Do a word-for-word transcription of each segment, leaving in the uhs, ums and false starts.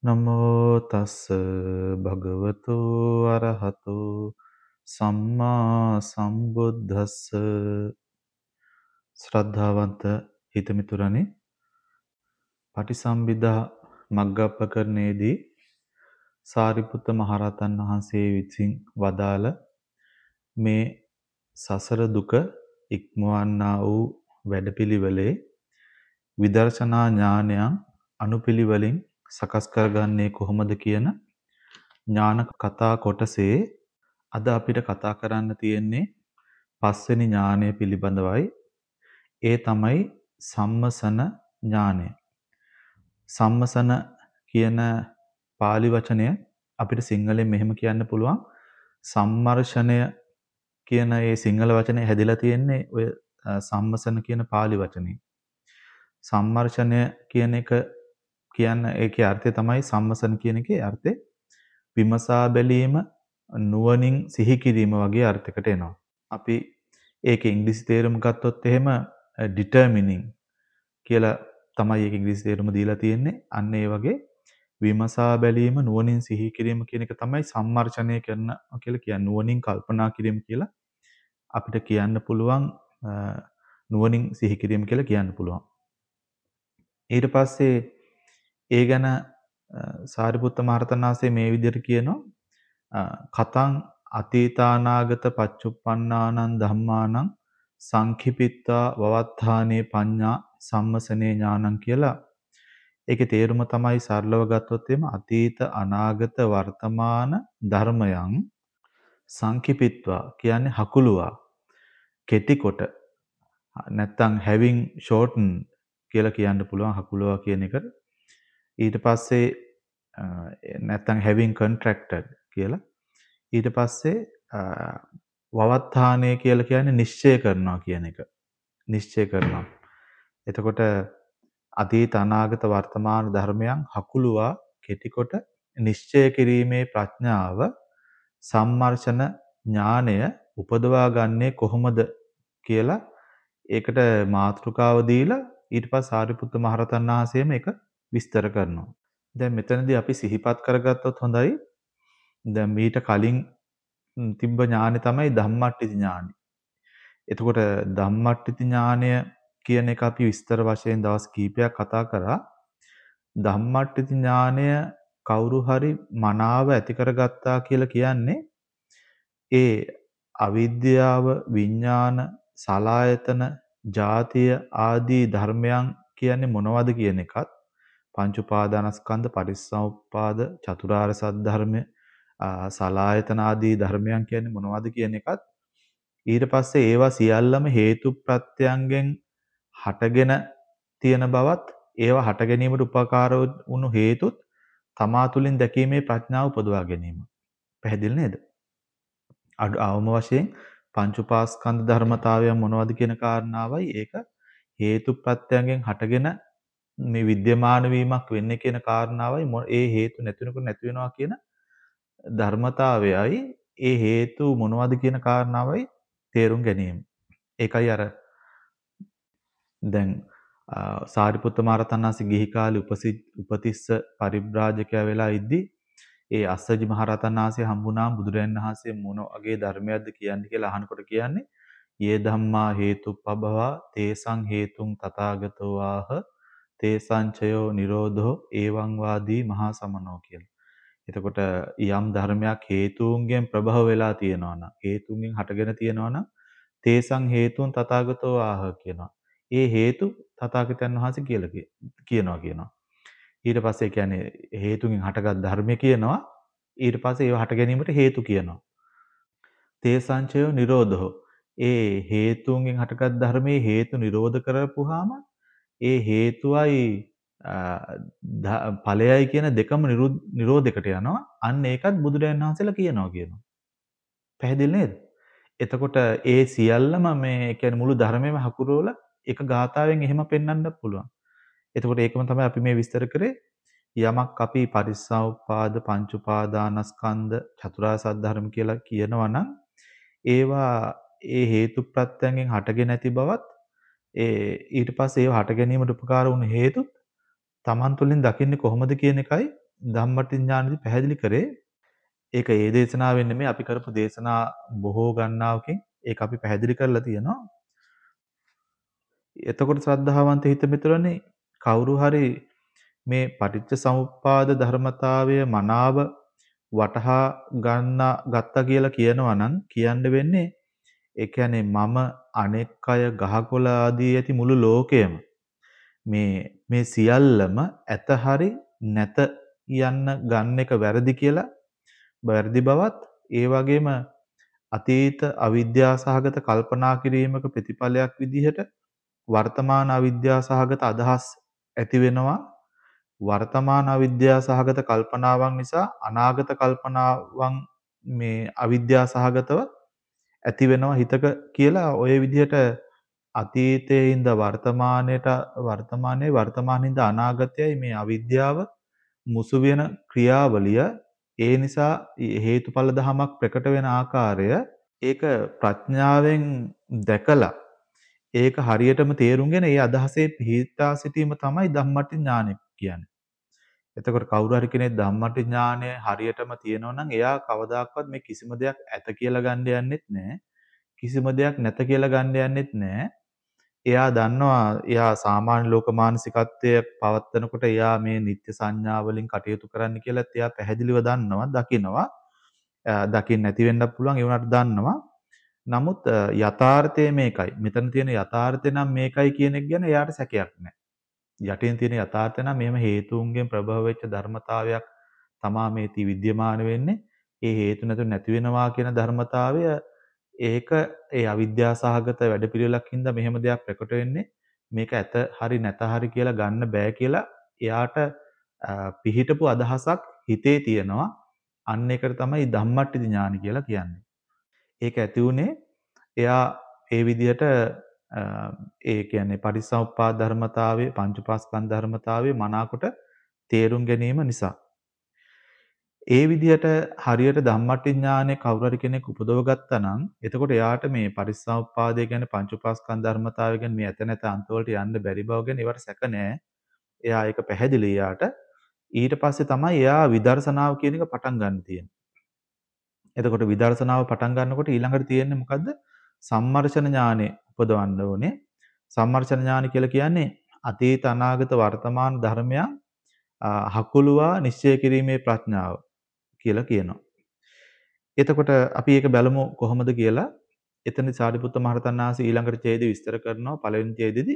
නමෝ තස්ස භගවතු අරහතු සම්මා සම්බුද්දස්ස ශ්‍රද්ධාවන්ත හිතමිතුරනි පටිසම්භිදා මග්ගප්පකරණයේදී සාරිපුත්ත මහරහතන් වහන්සේ විසින් වදාළ මේ සසර දුක ඉක්මවන්නා වූ වැඩපිළිවෙලේ විදර්ශනා ඥානයන් අනුපිළිවෙලින් සකස් කරගන්නේ කොහොමද කියන ඥාන කතා කොටසේ අද අපිට කතා කරන්න තියෙන්නේ පස්වෙනි ඥානය පිළිබඳවයි. ඒ තමයි සම්මසන ඥානය. සම්මසන කියන pāli වචනය අපිට සිංහලෙන් මෙහෙම කියන්න පුළුවන්. සම්මර්ෂණය කියන ඒ සිංහල වචනේ හැදිලා තියෙන්නේ ඔය සම්මසන කියන pāli වචනේ. සම්මර්ෂණය කියන එක කියන්න ඒකේ අර්ථය තමයි සම්මසන කියන එකේ අර්ථය විමසා බැලීම නුවණින් සිහි කිරීම වගේ අර්ථයකට එනවා. අපි ඒකේ ඉංග්‍රීසි තේරුම ගත්තොත් එහෙම determining කියලා තමයි ඒක ඉංග්‍රීසි තේරුම දීලා තියෙන්නේ. අන්න ඒ වගේ විමසා බැලීම නුවණින් සිහි කිරීම කියන එක තමයි සම්මර්ෂණය කරන කියලා කියන්නේ. නුවණින් කල්පනා කිරීම කියලා අපිට කියන්න පුළුවන් නුවණින් සිහි කිරීම කියලා කියන්න පුළුවන්. ඊට පස්සේ ඒ ගැන සාරිපුත්ත මහරහතන් වහන්සේ මේ විදිහට කියනවා කතං අතීතානාගත පච්චුප්පන්නානං ධම්මානං සංඛිපිත්වා වවත්තානේ පඤ්ඤා සම්මසනේ ඥානං කියලා. ඒකේ තේරුම තමයි සරලව ගත්තොත් එimhe අතීත අනාගත වර්තමාන ධර්මයන් සංඛිපිත්වා කියන්නේ හකුලුවා කෙටි කොට නැත්තම් having shortened කියලා කියන්න පුළුවන් හකුලුවා කියන එකට. ඊට පස්සේ නැත්තම් having contracted කියලා. ඊට පස්සේ වවත්තානේ කියලා කියන්නේ නිශ්චය කරනවා කියන එක. නිශ්චය කරනවා. එතකොට අතීත අනාගත වර්තමාන ධර්මයන් හකුලුවා කෙටිකොට නිශ්චය කිරීමේ ප්‍රඥාව සම්මර්ෂණ ඥානය උපදවා ගන්නේ කොහොමද කියලා ඒකට මාතෘකාව දීලා ඊට පස්සේ සාරිපුත්ත මහරහතන් වහන්සේම ඒක විස්තර කරනවා. දැන් මෙතනදී අපි සිහිපත් කරගත්තොත් හොඳයි. දැන් මීට කලින් තිබ්බ ඥානෙ තමයි ධම්මට්ඨිති ඥානෙ. එතකොට ධම්මට්ඨිති ඥානය කියන එක අපි විස්තර වශයෙන් දවස් කීපයක් කතා කරා. ධම්මට්ඨිති ඥානය කවුරු හරි මනාව ඇති කරගත්තා කියලා කියන්නේ ඒ අවිද්‍යාව, විඥාන, සලායතන, ජාතිය ආදී ධර්මයන් කියන්නේ මොනවද කියන එකත් පංච උපාදානස්කන්ධ, පටිච්චසමුප්පාද, චතුරාර්ය සත්‍ය ධර්මය, සලායතන ආදී ධර්මයන් කියන්නේ මොනවද කියන එකත් ඊට පස්සේ ඒවා සියල්ලම හේතු ප්‍රත්‍යයන්ගෙන් හටගෙන තියෙන බවත් ඒවා හට ගැනීමට උපකාර වුණු හේතුත් තමා තුළින් දැකීමේ ප්‍රඥාව උපදවා ගැනීම. පැහැදිලි නේද? අවම වශයෙන් පංච උපාස්කන්ධ ධර්මතාවයන් මොනවද කියන කාරණාවයි ඒක හේතු ප්‍රත්‍යයන්ගෙන් හටගෙන මේ විද්‍යමාන වීමක් වෙන්නේ කියන කාරණාවයි ඒ හේතු නැතිනකොට නැති වෙනවා කියන ධර්මතාවයයි ඒ හේතු මොනවද කියන කාරණාවයි තේරුම් ගැනීම. ඒකයි අර දැන් සාරිපුත්ත මහරහතන් වහන්සේ ගිහි කාලේ උපතිස්ස පරිබ්‍රාජකයා වෙලා ඉද්දි ඒ අස්සජි මහරහතන් වහන්සේ හම්බුනාම බුදුරජාණන් වහන්සේ මොන වගේ ධර්මයක්ද කියන්නේ කියලා අහනකොට කියන්නේ යේ ධම්මා හේතුප්පබවා තේසං හේතුං තථාගතෝ ආහ තේසංචයෝ නිරෝධෝ එවං වාදී මහා සමනෝ කියලා. එතකොට යම් ධර්මයක් හේතුන්ගෙන් ප්‍රභව වෙලා තියෙනවා නම් හේතුන්ගෙන් හටගෙන තියෙනවා නම් තේසං හේතුන් තථාගතෝ ආහ කියනවා. ඒ හේතු තථාගතයන් වහන්සේ කියලා කියනවා කියනවා. ඊට පස්සේ කියන්නේ හේතුන්ගෙන් හටගත් ධර්මය කියනවා. ඊට පස්සේ ඒව හට ගැනීමට හේතු කියනවා. තේසංචයෝ නිරෝධෝ. ඒ හේතුන්ගෙන් හටගත් ධර්මයේ හේතු නිරෝධ කරපුවාම ඒ හේතුවයි ඵලයයි කියන දෙකම නිරෝධයකට යනවා. අන්න ඒකත් බුදුරජාණන් වහන්සේලා කියනවා කියනවා. පැහැදිලි නේද? එතකොට ඒ සියල්ලම මේ කියන්නේ මුළු ධර්මයේම හකුරවල එක ගාථාවෙන් එහෙම පෙන්වන්න පුළුවන්. එතකොට ඒකම තමයි අපි මේ විස්තර කරේ යමක් අපි පරිසම්පාද පංච උපාදානස්කන්ධ චතුරාර්ය සත්‍ය ධර්ම කියලා කියනවා නම් ඒවා ඒ හේතු ප්‍රත්‍යයෙන් හටගෙන නැති බවත් ඒ ඊට පස්සේ ඒව හට ගැනීමට උපකාර වුණු හේතුත් Taman තුලින් දකින්නේ කොහොමද කියන එකයි ධම්මටි ඥානෙදි පැහැදිලි කරේ ඒක ඒ දේශනාවෙන් නෙමෙයි අපි කරපු දේශනා බොහෝ ගණනාවකින් ඒක අපි පැහැදිලි කරලා තියෙනවා. එතකොට ශ්‍රද්ධාවන්ත හිත මිතුරනේ කවුරු හරි මේ පටිච්ච සමුප්පාද ධර්මතාවය මනාව වටහා ගන්න ගත්තා කියලා කියනවා නම් කියන්න වෙන්නේ ඒ කියන්නේ මම අනෙක් අය ගහකොළ ආදී ඇති මුළු ලෝකයම මේ මේ සියල්ලම ඇත හරි නැත යන්න ගන්න එක වැරදි කියලා වැරදි බවත් ඒ වගේම අතීත අවිද්‍යා සහගත කල්පනා කිරීමක ප්‍රතිඵලයක් විදිහට වර්තමාන අවිද්‍යා සහගත අදහස් ඇති වෙනවා වර්තමාන අවිද්‍යා සහගත කල්පනාවන් නිසා අනාගත කල්පනාවන් මේ අවිද්‍යා සහගතව ඇති වෙනවා හිතක කියලා ওই විදිහට අතීතයේ ඉඳ වර්තමානයට වර්තමානයේ වර්තමානින්ද අනාගතයයි මේ අවිද්‍යාව මුසු වෙන ක්‍රියාවලිය ඒ නිසා හේතුඵල ධමයක් ප්‍රකට වෙන ආකාරය ඒක ප්‍රඥාවෙන් දැකලා ඒක හරියටම තේරුම්ගෙන ඒ අදහසේ පිහිටා සිටීම තමයි ධම්මටි ඥානෙ කියන්නේ. එතකොට කවුරු හරි කෙනෙක් ධම්මටි ඥානය හරියටම තියෙනවා නම් එයා කවදාකවත් මේ කිසිම දෙයක් ඇත කියලා ගන්න යන්නෙත් නැහැ. කිසිම දෙයක් නැත කියලා ගන්න යන්නෙත් නැහැ. එයා දන්නවා එයා සාමාන්‍ය ලෝක මානසිකත්වයේ පවත්නකොට එයා මේ නිත්‍ය සංඥා වලින් කටයුතු කරන්න කියලාත් එයා පැහැදිලිව දන්නවා, දකිනවා. දකින්න නැති වෙන්නත් පුළුවන් ඒ වුණාට දන්නවා. නමුත් යථාර්ථය මේකයි. මෙතන තියෙන යථාර්ථය නම් මේකයි කියන එක ගැන එයාට සැකයක් නැහැ. යටින් තියෙන යථාර්ථය නම් මෙහෙම හේතුන්ගෙන් ප්‍රභව වෙච්ච ධර්මතාවයක් තමා මේ ති විද්‍යමාන වෙන්නේ. ඒ හේතු නැතු නැති වෙනවා කියන ධර්මතාවය ඒක ඒ අවිද්‍යා සහගත වැඩපිළිවෙලක් හින්දා මෙහෙම දෙයක් ප්‍රකට වෙන්නේ. මේක ඇත හරි නැත හරි කියලා ගන්න බෑ කියලා එයාට පිහිටපු අදහසක් හිතේ තියෙනවා. අන්න ඒකට තමයි ධම්මට්ටි ඥාන කියලා කියන්නේ. ඒක ඇති උනේ එයා ඒ විදිහට ඒ කියන්නේ පටිච්චසමුප්පාද ධර්මතාවයේ පංච උපාස්කන්ධ ධර්මතාවයේ මනාකොට තේරුම් ගැනීම නිසා. ඒ විදිහට හරියට ධම්මට්ටි ඥානෙ කවුරු හරි කෙනෙක් උපදව ගත්තා නම් එතකොට එයාට මේ පටිච්චසමුප්පාදය කියන්නේ පංච උපාස්කන්ධ ධර්මතාවය කියන්නේ මේ ඇත නැත අන්තවලට යන්න බැරි බව ගැන ඒවට සැක නැහැ. එයා ඒක පැහැදිලි එයාට. ඊට පස්සේ තමයි එයා විදර්ශනාව කියන එක පටන් ගන්න තියෙන්නේ. එතකොට විදර්ශනාව පටන් ගන්නකොට ඊළඟට තියෙන්නේ මොකද්ද? සම්මර්ෂණ ඥානෙ උපදවන්න ඕනේ. සම්මර්ෂණ ඥාන කියලා කියන්නේ අතීත අනාගත වර්තමාන ධර්මයන් හකුලුවා නිශ්චය කිරීමේ ප්‍රඥාව කියලා කියනවා. එතකොට අපි ඒක බලමු කොහොමද කියලා. එතනදි සාරිපුත්ත මහරහතන් වහන්සේ ඊළඟට ඡේදය විස්තර කරනවා පළවෙනි ඡේදෙදි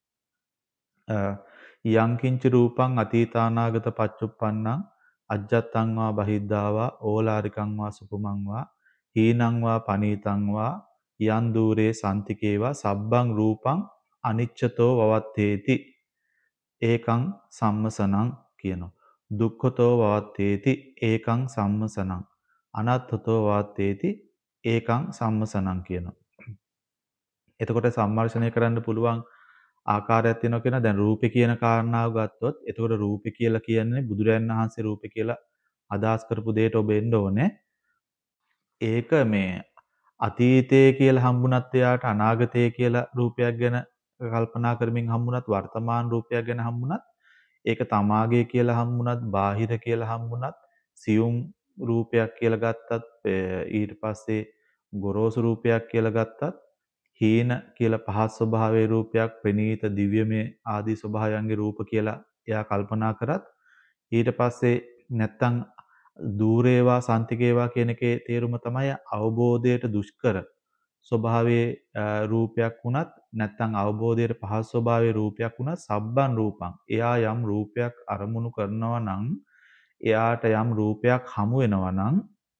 යං කිංච රූපං අතීතානාගත පච්චුප්පන්නං අජ්ජත්තං වා බහිද්ධාවා ඕලාරිකං වා සුකුමං වා හීනං වා පනීතං වා යන් দূරේ සම්තිකේවා සබ්බං රූපං අනිච්චතෝ වවත්තේති ඒකං සම්මසනං කියනවා. දුක්ඛතෝ වවත්තේති ඒකං සම්මසනං අනත්තතෝ වවත්තේති ඒකං සම්මසනං කියනවා. එතකොට සම්මර්ෂණය කරන්න පුළුවන් ආකාරයක් තියෙනවා කියන දැන් රූපේ කියන කාරණාව ගත්තොත් එතකොට රූපේ කියලා කියන්නේ බුදුරයන් වහන්සේ රූපේ කියලා අදහස් කරපු දෙයට ඔබ එන්න ඕනේ. ඒක මේ අතීතයේ කියලා හම්බුණත් එයාට අනාගතයේ කියලා රූපයක් ගැන කල්පනා කරමින් හම්බුණත් වර්තමාන රූපයක් ගැන හම්බුණත් ඒක තමාගේ කියලා හම්බුණත් බාහිර කියලා හම්බුණත් සියුම් රූපයක් කියලා ගත්තත් ඊට පස්සේ ගොරෝසු රූපයක් කියලා ගත්තත් හීන කියලා පහත් ස්වභාවයේ රූපයක් ප්‍රනීත දිව්‍යමය ආදී ස්වභාවයන්ගේ රූප කියලා එයා කල්පනා කරත් ඊට පස්සේ නැත්තම් දූරේවා සන්තිකේවා කියන එකේ තේරුම තමයි අවබෝධයට දුෂ්කර ස්වභාවයේ රූපයක් වුණත් නැත්තම් අවබෝධයට පහත් ස්වභාවයේ රූපයක් වුණත් සබ්බන් රූපං එයා යම් රූපයක් අරමුණු කරනවා නම් එයාට යම් රූපයක් හමු වෙනවා නම්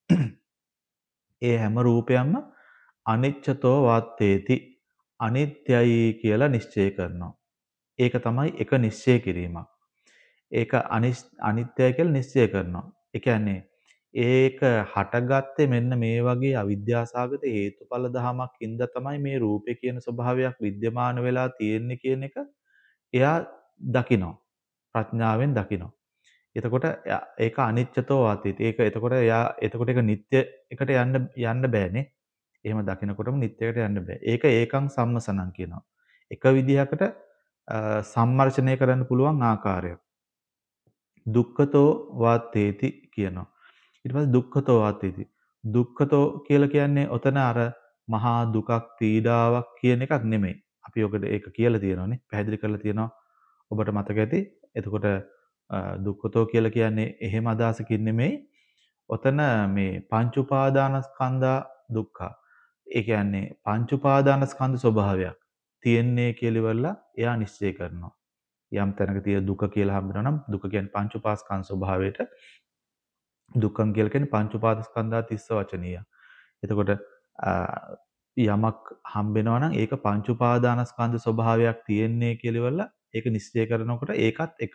ඒ හැම රූපයක්ම අනිච්චතෝ වාත්තේති අනිත්‍යයි කියලා නිශ්චය කරනවා. ඒක තමයි එක නිශ්චය කිරීමක්. ඒක අනිත්‍යයි කියලා නිශ්චය කරනවා. ඒ කියන්නේ ඒක හටගත්තේ මෙන්න මේ වගේ අවිද්‍යාසගත හේතුඵල ධමයක් හින්දා තමයි මේ රූපේ කියන ස්වභාවයක් විද්‍යමාන වෙලා තියෙන්නේ කියන එක එයා දකිනවා. ප්‍රඥාවෙන් දකිනවා. එතකොට ඒක අනිච්චතෝ වාත්තේති. ඒක එතකොට එයා එතකොට ඒක නිට්ටය එකට යන්න යන්න බෑනේ. එහෙම දකිනකොටම නිත්‍යයකට යන්න බෑ. ඒක ඒකං සම්මසනං කියනවා. එක විදිහකට සම්මර්ෂණය කරන්න පුළුවන් ආකාරයක්. දුක්ඛතෝ වාත්තේති කියනවා. ඊට පස්සේ දුක්ඛතෝ වාත්තේති. දුක්ඛතෝ කියලා කියන්නේ ඔතන අර මහා දුකක් පීඩාවක් කියන එකක් නෙමෙයි. අපි ඔකට ඒක කියලා තියෙනවානේ. පැහැදිලි කරලා තියෙනවා. ඔබට මතක ඇති. එතකොට අ, දුක්ඛතෝ කියලා කියන්නේ එහෙම අදහසකින් නෙමෙයි. ඔතන මේ පංච උපාදානස්කන්ධා දුක්ඛ. ඒ කියන්නේ පංච උපාදානස්කන්ධ ස්වභාවයක් තියෙන්නේ කියලා ඉවරලා එයා නිශ්චය කරනවා. යම් තැනක තියෙන දුක කියලා හම්බෙනවා නම් දුක කියන්නේ පංච උපාස්කන්ධ ස්වභාවයට දුක්ඛම් කියලා කියන්නේ පංච උපාදස්කන්ධා තිස්ස වචනීය. එතකොට අ, යමක් හම්බෙනවා නම් ඒක පංච උපාදානස්කන්ධ ස්වභාවයක් තියෙන්නේ කියලා ඉවරලා ඒක නිශ්චය කරනකොට ඒකත් එක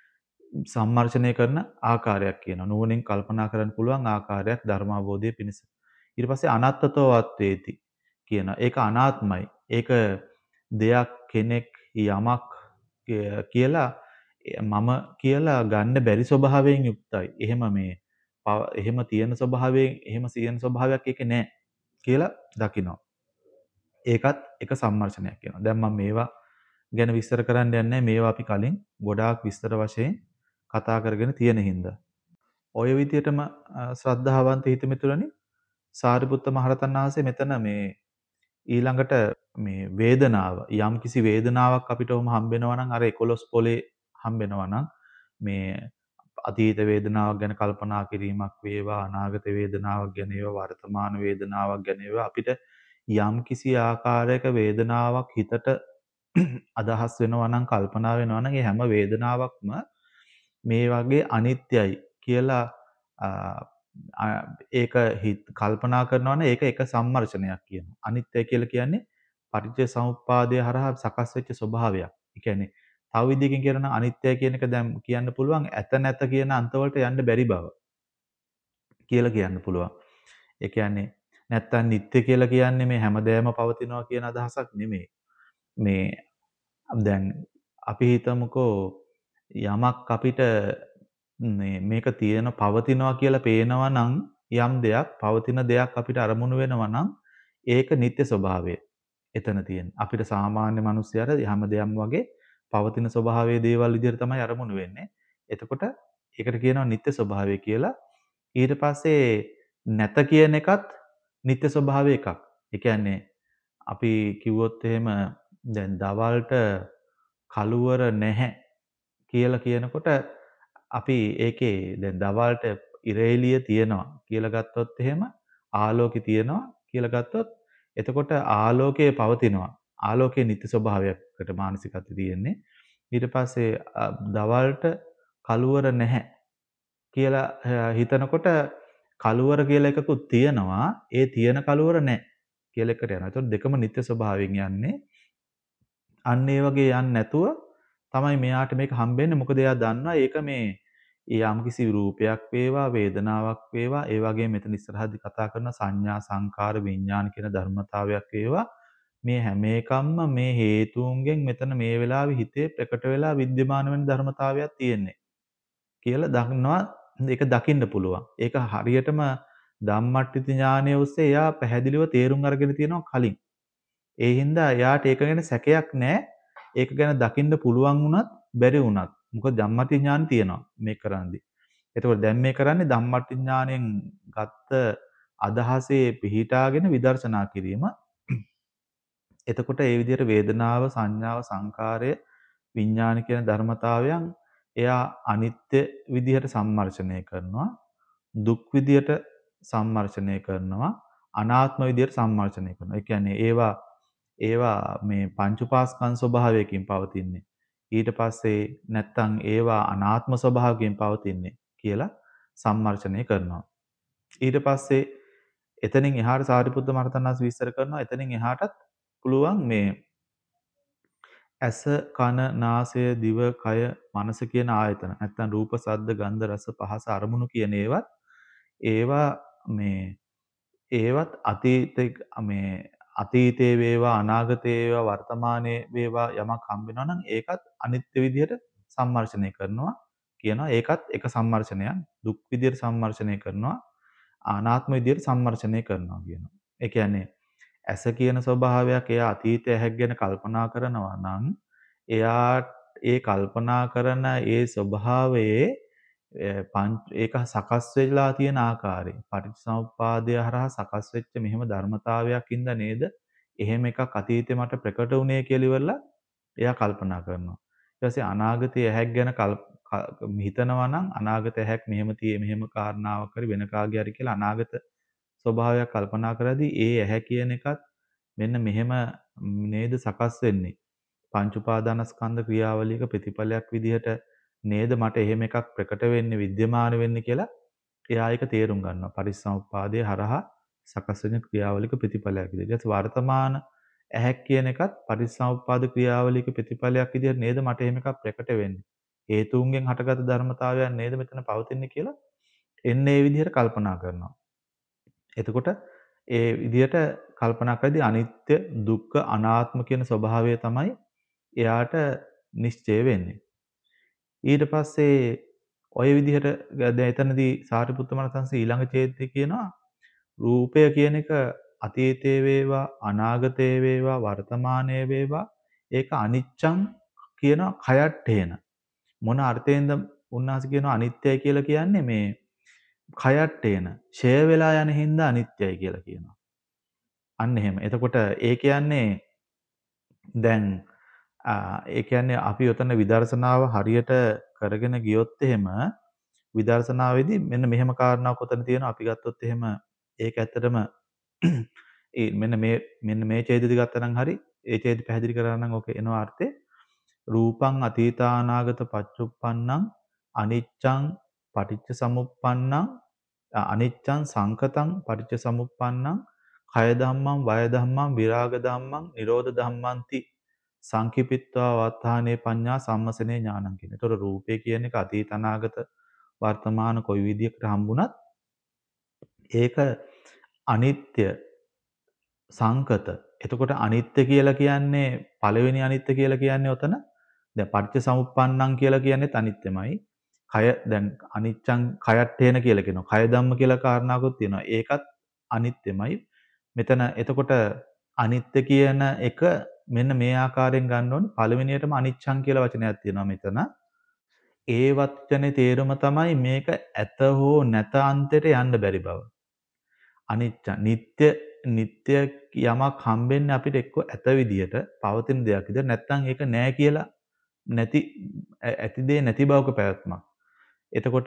සම්මර්ෂණය කරන ආකාරයක් කියනවා. නුවණින් කල්පනා කරන්න පුළුවන් ආකාරයක් ධර්මාබෝධයේ පිණිස. ඊට පස්සේ අනත්තතෝ වත්තේති කියනවා. ඒක අනාත්මයි. ඒක දෙයක් කෙනෙක් යමක් කිය- කියලා මම කියලා ගන්න බැරි ස්වභාවයෙන් යුක්තයි. එහෙම මේ පව- එහෙම තියෙන ස්වභාවයෙන් එහෙම සියන ස්වභාවයක් ඒකේ නැහැ කියලා දකිනවා. ඒකත් එක සම්මර්ෂණයක් කියනවා. දැන් මම මේවා ගැන විස්තර කරන්න යන්නේ නැහැ. මේවා අපි කලින් ගොඩාක් විස්තර වශයෙන් කතා කරගෙන තියෙන හින්දා. ඔය විදිහටම අ, ශ්‍රද්ධාවන්ත හිතමිතුරනි සාරිපුත්ත මහරහතන් වහන්සේ මෙතන මේ ඊළඟට මේ වේදනාව යම් කිසි වේදනාවක් අපිට ඔහම හම්බෙනවා නම් අර එකොළොස් පොලේ හම්බෙනවා නම් මේ අතීත වේදනාවක් ගැන කල්පනා කිරීමක් වේවා අනාගත වේදනාවක් ගැන වේවා වර්තමාන වේදනාවක් ගැන වේවා අපිට යම් කිසි ආකාරයක වේදනාවක් හිතට අදහස් වෙනවා නම් කල්පනා වෙනවා නම් ඒ හැම වේදනාවක්ම මේ වගේ අනිත්‍යයි කියලා අ, අ, ඒක හිත කල්පනා කරනවා නම් ඒක එක සම්මර්ෂණයක් කියනවා. අනිත්‍ය කියලා කියන්නේ පටිච්ච සමුප්පාදය හරහා සකස් වෙච්ච ස්වභාවයක්. ඒ කියන්නේ තව විදිහකින් කියනවා නම් අනිත්‍ය කියන එක දැන් කියන්න පුළුවන් ඇත නැත කියන අන්තවලට යන්න බැරි බව කියලා කියන්න පුළුවන්. ඒ කියන්නේ නැත්තම් නිත්‍ය කියලා කියන්නේ මේ හැමදේම පවතිනවා කියන අදහසක් නෙමෙයි. මේ දැන් අපි හිතමුකෝ යමක් අපිට මේ මේක තියෙන පවතිනවා කියලා පේනවා නම් යම් දෙයක් පවතින දෙයක් අපිට අරමුණු වෙනවා නම් ඒක නිත්‍ය ස්වභාවය එතන තියෙන. අපිට සාමාන්‍ය මිනිස්යාට හැම දෙයක්ම වගේ පවතින ස්වභාවයේ දේවල් විදිහට තමයි අරමුණු වෙන්නේ. එතකොට ඒකට කියනවා නිත්‍ය ස්වභාවය කියලා. ඊට පස්සේ නැත කියන එකත් නිත්‍ය ස්වභාවය එකක්. ඒ කියන්නේ අපි කිව්වොත් එහෙම දැන් දවල්ට කළුවර නැහැ කියලා කියනකොට අපි ඒකේ දැන් දවල්ට ඉර එළිය තියෙනවා කියලා ගත්තොත් එහෙම ආලෝකය තියෙනවා කියලා ගත්තොත් එතකොට ආලෝකය පවතිනවා. ආලෝකයේ නිත්‍ය ස්වභාවයකට මානසිකත්වය තියෙන්නේ. ඊට පස්සේ අ, දවල්ට කළුවර නැහැ කියලා අ, හිතනකොට කළුවර කියලා එකකුත් තියෙනවා. ඒ තියෙන කළුවර නැහැ කියලා එකට යනවා. ඒතකොට දෙකම නිත්‍ය ස්වභාවයෙන් යන්නේ. අන්න ඒ වගේ යන්නේ නැතුව තමයි මෙයාට මේක හම්බෙන්නේ. මොකද එයා දන්නවා ඒක මේ යම්කිසි රූපයක් වේවා, වේදනාවක් වේවා, ඒ වගේම මෙතන ඉස්සරහදී කතා කරන සංඥා, සංකාර, විඥාන කියන ධර්මතාවයක් වේවා. මේ හැම එකක්ම මේ හේතුන්ගෙන් මෙතන මේ වෙලාවේ හිතේ ප්‍රකට වෙලා විද්‍යමාන වෙන ධර්මතාවයක් තියෙන්නේ කියලා දන්නවා. ඒක දකින්න පුළුවන්. ඒක හරියටම ධම්මට්ඨිත ඥානය ඔස්සේ එයා පැහැදිලිව තේරුම් අරගෙන තියෙනවා කලින්. ඒ හින්දා එයාට ඒක ගැන සැකයක් නැහැ. ඒක ගැන දකින්න පුළුවන් වුණත් බැරි වුණත්. මොකද ධම්මටි ඥාන තියෙනවා මේ කරන්නේ. එතකොට දැන් මේ කරන්නේ ධම්මටි ඥාණයෙන් ගත්ත අදහසේ පිහිටාගෙන විදර්ශනා කිරීම. එතකොට ඒ විදිහට වේදනාව, සංඥාව, සංකාරය, විඥාන කියන ධර්මතාවයන් එයා අනිත්‍ය විදිහට සම්මර්ෂණය කරනවා. දුක් විදිහට සම්මර්ෂණය කරනවා. අනාත්ම විදිහට සම්මර්ෂණය කරනවා. ඒ කියන්නේ ඒවා ඒවා මේ පංච උපාස්කන්ධ ස්වභාවයකින් පවතින්නේ. ඊට පස්සේ නැත්තම් ඒවා අනාත්ම ස්වභාවයෙන් පවතින්නේ කියලා සම්මර්ෂණය කරනවා. ඊට පස්සේ එතනින් එහාට සාරිපුත්ත මහරහතන් වහන්සේ විස්තර කරනවා. එතනින් එහාටත් පුළුවන් මේ ඇස, කන, නාසය, දිව, කය, මනස කියන ආයතන. නැත්තම් රූප, ශබ්ද, ගන්ධ, රස, පහස, අරමුණු කියන ඒවත් ඒවා මේ ඒවත් අතීත මේ අතීතයේ වේවා අනාගතයේ වේවා වර්තමානයේ වේවා යමක් හම්බ වෙනවා නම් ඒකත් අනිත්‍ය විදිහට සම්මර්ෂණය කරනවා කියනවා. ඒකත් එක සම්මර්ෂණයක්. දුක් විදිහට සම්මර්ෂණය කරනවා. අනාත්ම විදිහට සම්මර්ෂණය කරනවා කියනවා. ඒ කියන්නේ ඇස කියන ස්වභාවයක් එයා අතීතය ඇහැක් ගැන කල්පනා කරනවා නම් එයා ඒ කල්පනා කරන ඒ ස්වභාවයේ ඒක සකස් වෙලා තියෙන ආකාරය. පටිච්චසමුප්පාදය හරහා සකස් වෙච්ච මෙහෙම ධර්මතාවයක් ඉඳ නේද? එහෙම එකක් අතීතේ මට ප්‍රකට වුණේ කියලා ඉවරලා එයා කල්පනා කරනවා. ඊට පස්සේ අනාගතයේ ඇහැක් ගැන හිතනවා නම් අනාගත ඇහැක් මෙහෙම tie මෙහෙම කාරණාවක් හරි වෙන කාගේ හරි කියලා අනාගත ස්වභාවයක් කල්පනා කරද්දී ඒ ඇහැ කියන එකත් මෙන්න මෙහෙම නේද සකස් වෙන්නේ. පංච උපාදානස්කන්ධ ක්‍රියාවලියක ප්‍රතිඵලයක් විදිහට නේද මට එහෙම එකක් ප්‍රකට වෙන්නේ විද්‍යමාන වෙන්නේ කියලා එයා ඒක තේරුම් ගන්නවා. පරිසම්පාදයේ හරහා සකස් වෙන ක්‍රියාවලියක ප්‍රතිඵලයක් විදිහට. වර්තමාන ඇහැක් කියන එකත් පරිසම්පාද ක්‍රියාවලියක ප්‍රතිඵලයක් විදිහට නේද මට එහෙම එකක් ප්‍රකට වෙන්නේ. හේතුන්ගෙන් හටගත් ධර්මතාවයන් නේද මෙතන පවතින්නේ කියලා එන්නේ ඒ විදිහට කල්පනා කරනවා. එතකොට ඒ විදිහට කල්පනා කරද්දී අනිත්‍ය, දුක්ඛ, අනාත්ම කියන ස්වභාවය තමයි එයාට නිශ්චය වෙන්නේ. ඊට පස්සේ ඔය විදිහට දැන් එතනදී සාරිපුත්ත මහරහතන්සේ ඊළඟ ඡේදයේ කියනවා රූපය කියන එක අතීතයේ වේවා අනාගතයේ වේවා වර්තමානයේ වේවා ඒක අනිච්චං කියන කයට්ඨේන මොන අර්ථයෙන්ද උන්වහන්සේ කියනවා අනිත්‍යයි කියලා කියන්නේ මේ කයට්ඨේන ඡය වෙලා යන හින්දා අනිත්‍යයි කියලා කියනවා. අන්න එහෙම. එතකොට ඒ කියන්නේ දැන් ඒ කියන්නේ අපි ඔතන විදර්ශනාව හරියට කරගෙන ගියොත් එහෙම විදර්ශනාවේදී මෙන්න මෙහෙම කාරණාවක් ඔතන තියෙනවා. අපි ගත්තොත් එහෙම ඒක ඇත්තටම ඒ මෙන්න මේ මෙන්න මේ ඡේදෙදි ගත්තා නම් හරි ඒ ඡේද පැහැදිලි කරා නම් ඕක එනවා අර්ථේ රූපං අතීතානාගත පච්චුප්පන්නං අනිච්ඡං පටිච්ච සමුප්පන්නං අනිච්ඡං සංකතං පටිච්ච සමුප්පන්නං කය ධම්මං වය ධම්මං විරාග ධම්මං නිරෝධ ධම්මන්ති සංකිපිත්වා වත්තානේ පඤ්ඤා සම්මසනේ ඥානං කියන. ඒතර රූපේ කියන එක අතීත අනාගත වර්තමාන කොයි විදියකට හම්බුණත් ඒක අනිත්‍ය සංකත. එතකොට අනිත්‍ය කියලා කියන්නේ පළවෙනි අනිත්‍ය කියලා කියන්නේ ඔතන දැන් පටිච්ච සමුප්පන්නං කියලා කියන්නේත් අනිත්‍යමයි. කය දැන් අනිච්චං කයට්ඨේන කියලා කියනවා. කය ධම්ම කියලා කාරණාවකුත් තියෙනවා. ඒකත් අනිත්‍යමයි. මෙතන එතකොට අනිත්‍ය කියන එක මෙන්න මේ ආකාරයෙන් ගන්න ඕනේ. පළවෙනියටම අනිච්චං කියලා වචනයක් තියෙනවා මෙතන. ඒ වචනේ තේරුම තමයි මේක ඇත හෝ නැත අන්තයට යන්න බැරි බව. අනිච්ච නිට්ටය නිට්ටය යමක් හම්බෙන්නේ අපිට එක්ක ඇත විදියට පවතින දෙයක් විදියට නැත්නම් ඒක නෑ කියලා නැති ඇති දේ නැති බවක පැවැත්මක්. එතකොට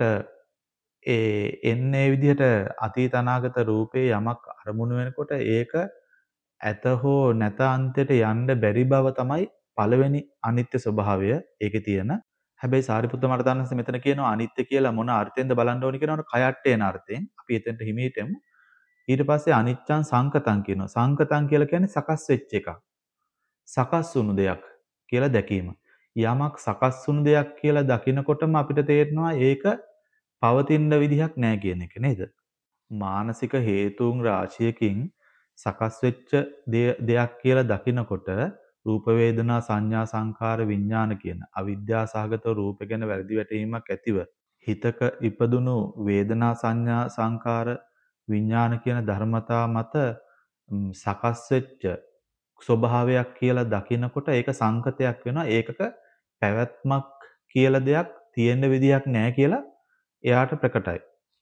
ඒ එන්නේ විදිහට අතීත අනාගත රූපේ යමක් අරමුණු වෙනකොට ඒක ඇත හෝ නැත අන්තයට යන්න බැරි බව තමයි පළවෙනි අනිත්‍ය ස්වභාවය ඒකේ තියෙන. හැබැයි සාරිපුත්ත මහරහතන් මෙතන කියනවා අනිත්‍ය කියලා මොන අර්ථයෙන්ද බලන්න ඕනි කියනවනේ කයට්ටේන අර්ථයෙන්. අපි එතනට හිමීට එමු. ඊට පස්සේ අනිච්චං සංකතං කියනවා. සංකතං කියලා කියන්නේ සකස් වෙච්ච එකක්. සකස් වුණු දෙයක් කියලා දැකීම. යමක් සකස් වුණු දෙයක් කියලා දකිනකොටම අපිට තේරෙනවා ඒක පවතින විදිහක් නෑ කියන එක නේද? මානසික හේතුන් රාශියකින් සකස් වෙච්ච දෙයක් කියලා දකිනකොට රූප වේදනා සංඥා සංකාර විඥාන කියන අවිද්‍යා සහගත රූප ගැන වැරදි වැටහීමක් ඇතිව හිතක ඉපදුණු වේදනා සංඥා සංකාර විඥාන කියන ධර්මතා මත සකස් වෙච්ච ස්වභාවයක් කියලා දකිනකොට ඒක සංකතයක් වෙනවා. ඒකක පැවැත්මක් කියලා දෙයක් තියෙන විදියක් නැහැ කියලා එයාට ප්‍රකටයි.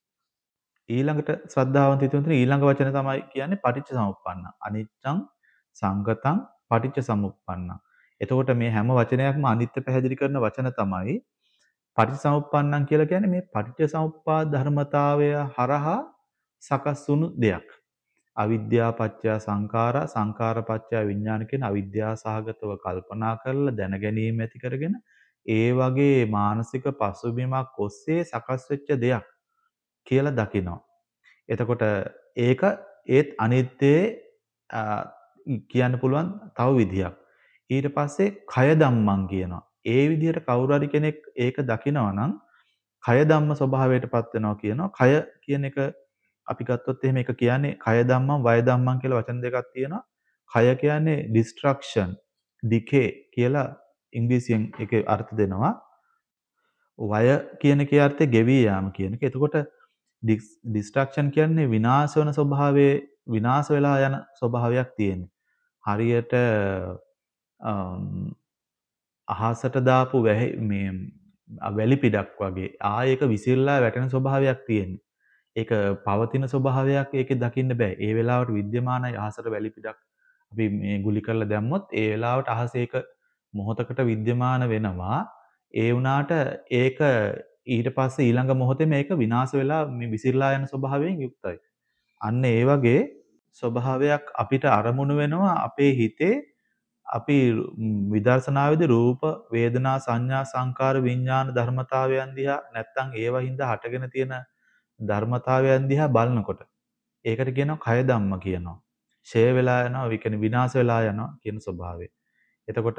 ඊළඟට ශ්‍රද්ධාවන්ත හිතෙන ඊළඟ වචන තමයි කියන්නේ පටිච්ච සමුප්පන්න. අනිච්චං සංගතං පටිච්ච සමුප්පන්න. එතකොට මේ හැම වචනයක්ම අනිත්‍ය පැහැදිලි කරන වචන තමයි පටිච්චසමුප්පන්නං කියලා කියන්නේ මේ පටිච්චසමුප්පාද ධර්මතාවය හරහා සකස් වුණු දෙයක්. අවිද්‍යා පත්‍ය සංඛාරා සංඛාර පත්‍ය විඥාන කියන අවිද්‍යා සහගතව කල්පනා කරලා දැන ගැනීම ඇති කරගෙන ඒ වගේ මානසික පසුබිමක් ඔස්සේ සකස් වෙච්ච දෙයක් කියලා දකිනවා. එතකොට ඒක ඒත් අනිත්‍යයේ කියන්න පුළුවන් තව විදියක්. ඊට පස්සේ කය ධම්මං කියනවා. ඒ විදිහට කවුරු හරි කෙනෙක් ඒක දකිනවා නම් කය ධම්ම ස්වභාවයටපත් වෙනවා කියනවා. කය කියන එක අපි ගත්තොත් එහෙම ඒක කියන්නේ කය ධම්මං වය ධම්මං කියලා වචන දෙකක් තියෙනවා. කය කියන්නේ destruction, decay කියලා ඉංග්‍රීසියෙන් ඒකේ අර්ථ දෙනවා. වය කියන එකේ අර්ථය ගෙවී යාම කියන එක. එතකොට destruction කියන්නේ විනාශ වෙන ස්වභාවයේ විනාශ වෙලා යන ස්වභාවයක් තියෙනවා. හරියට අහසට දාපු වැහි මේ වැලි පිටක් වගේ. ආයෙක විසිරලා වැටෙන ස්වභාවයක් තියෙන්නේ. ඒක පවතින ස්වභාවයක් ඒකේ දකින්න බෑ. ඒ වෙලාවට විද්‍යමානයි අහසට වැලි පිටක් අපි මේ ගුලි කරලා දැම්මොත් ඒ වෙලාවට අහසේ ඒක මොහොතකට විද්‍යමාන වෙනවා. ඒ වුණාට ඒක ඊට පස්සේ ඊළඟ මොහොතේ මේක විනාශ වෙලා මේ විසිරලා යන ස්වභාවයෙන් යුක්තයි. අන්න ඒ වගේ ස්වභාවයක් අපිට අරමුණු වෙනවා අපේ හිතේ අපි විදර්ශනාවේදී රූප, වේදනා, සංඥා, සංකාර, විඥාන ධර්මතාවයන් දිහා නැත්තම් ඒවා හින්දා හටගෙන තියෙන ධර්මතාවයන් දිහා බලනකොට ඒකට කියනවා කය ධම්ම කියනවා. ෂය වෙලා යනවා, ඒ කියන්නේ විනාශ වෙලා යනවා කියන ස්වභාවය. එතකොට